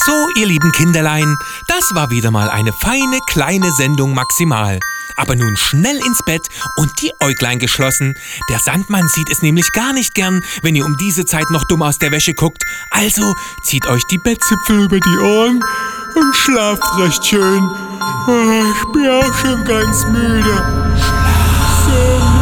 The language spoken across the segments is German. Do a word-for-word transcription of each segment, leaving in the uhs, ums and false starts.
So, ihr lieben Kinderlein, das war wieder mal eine feine kleine Sendung maximal. Aber nun schnell ins Bett und die Äuglein geschlossen. Der Sandmann sieht es nämlich gar nicht gern, wenn ihr um diese Zeit noch dumm aus der Wäsche guckt. Also zieht euch die Bettzipfel über die Ohren und schlaft recht schön. Oh, ich bin auch schon ganz müde. So müde.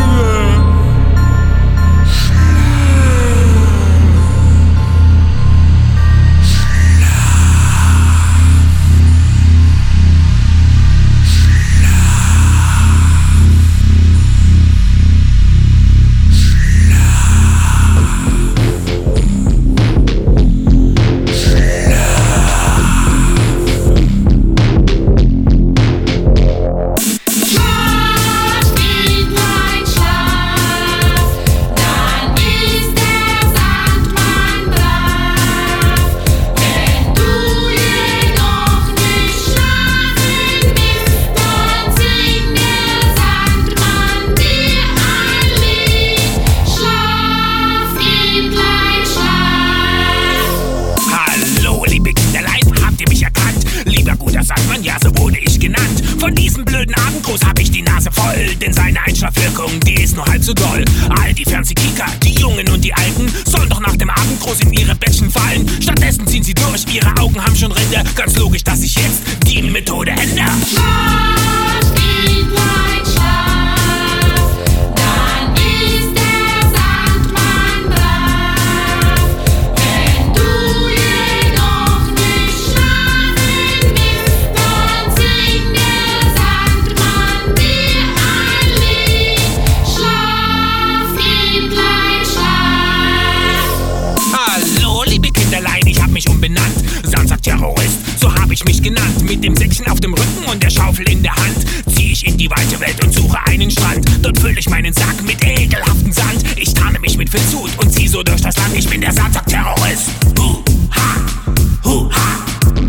Von diesem blöden Abendgruß hab ich die Nase voll, denn seine Einschlafwirkung, die ist nur halb so doll. All die Fernsehkicker, die Jungen und die Alten, sollen doch nach dem Abendgruß in ihre Bettchen fallen. Stattdessen ziehen sie durch, ihre Augen haben schon Ränder. Ganz logisch, dass ich jetzt die Methode ändere. Schlaf, Kindlein, schlaf, dann ist der Sandmann brav. Wenn du jedoch nicht schlafen willst, dann singt der Sandmann dir ein Lied. Schlaf, Kindlein, schlaf. Hallo, liebe Kinderlein, ich hab mich umbenannt. Samstag-Terrorist, so hab ich mich genannt. Mit dem Säckchen auf dem Rücken und der Schaufel in der Hand zieh ich in die weite Welt und suche einen Strand. Dort fülle ich meinen Sack mit ekelhaftem Sand. Ich tarne mich mit Filzhut und zieh so durch das Land. Ich bin der Samstag-Terrorist. Hu, ha, hu, ha.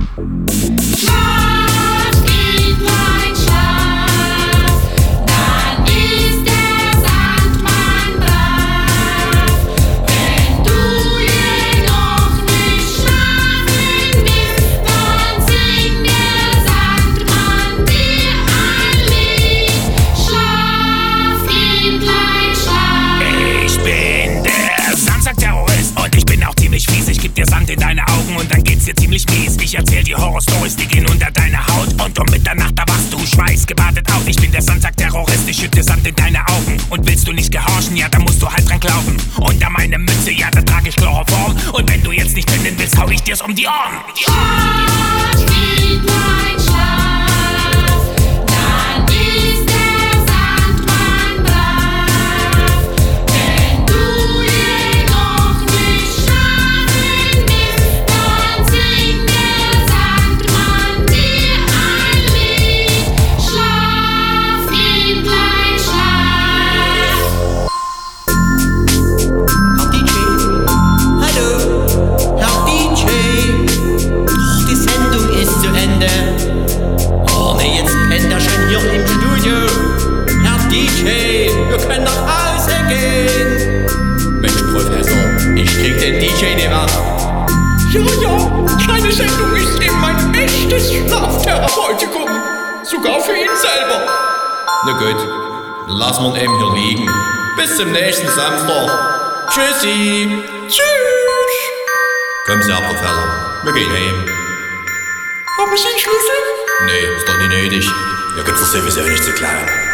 Schlaf, Kindlein, schlaf, dann ist der Sandmann brav. Wenn du jedoch nicht schlafen willst, dann singt der Sandmann dir ein Lied. Schlaf, Kindlein, schlaf. Ich bin der Samstag-Terrorist und ich bin auch ziemlich fies. Ich geb dir Sand in deine Augen und dann geht's dir ziemlich mies. Ich erzähl dir Horror-Stories, die gehen unter deine Haut. Und um Mitternacht, da wachst du schweißgebadet auf. Ich bin der Samstag-Terrorist, ich schütt dir Sand in deine Augen. Und willst du nicht gehorchen, ja, dann musst du halt dran glauben. Unter meine Mütze, ja, da trag ich Chloroform. Und wenn du jetzt nicht finden willst, hau ich dir's um die Ohren. Schlaf, Kindlein, schlaf, dann ist der Sandmann brav. Wenn du jedoch nicht schlafen willst, dann singt der Sandmann dir ein Lied. Schlaf, Kindlein, schlaf. Herr D J, hallo, Herr D J. Oh, die Sendung ist zu Ende. Oh ne, jetzt pennt er schon hier im Studio. Herr D J, wir können nach Hause gehen. Mensch, Professor, ich krieg den D J nicht mehr. Ja, ja, keine Sendung ist eben ein echtes Schlaftherapeutikum. Sogar für ihn selber. Na gut, dann lassen wir ihn eben hier liegen. Bis zum nächsten Samstag. Tschüssi. Tschüss. Kommen Sie, Herr Professor. Wir gehen heim. Haben Sie einen Schlüssel? Nee, ist doch nicht nötig. Ihr könnt es sowieso nicht zu klauen.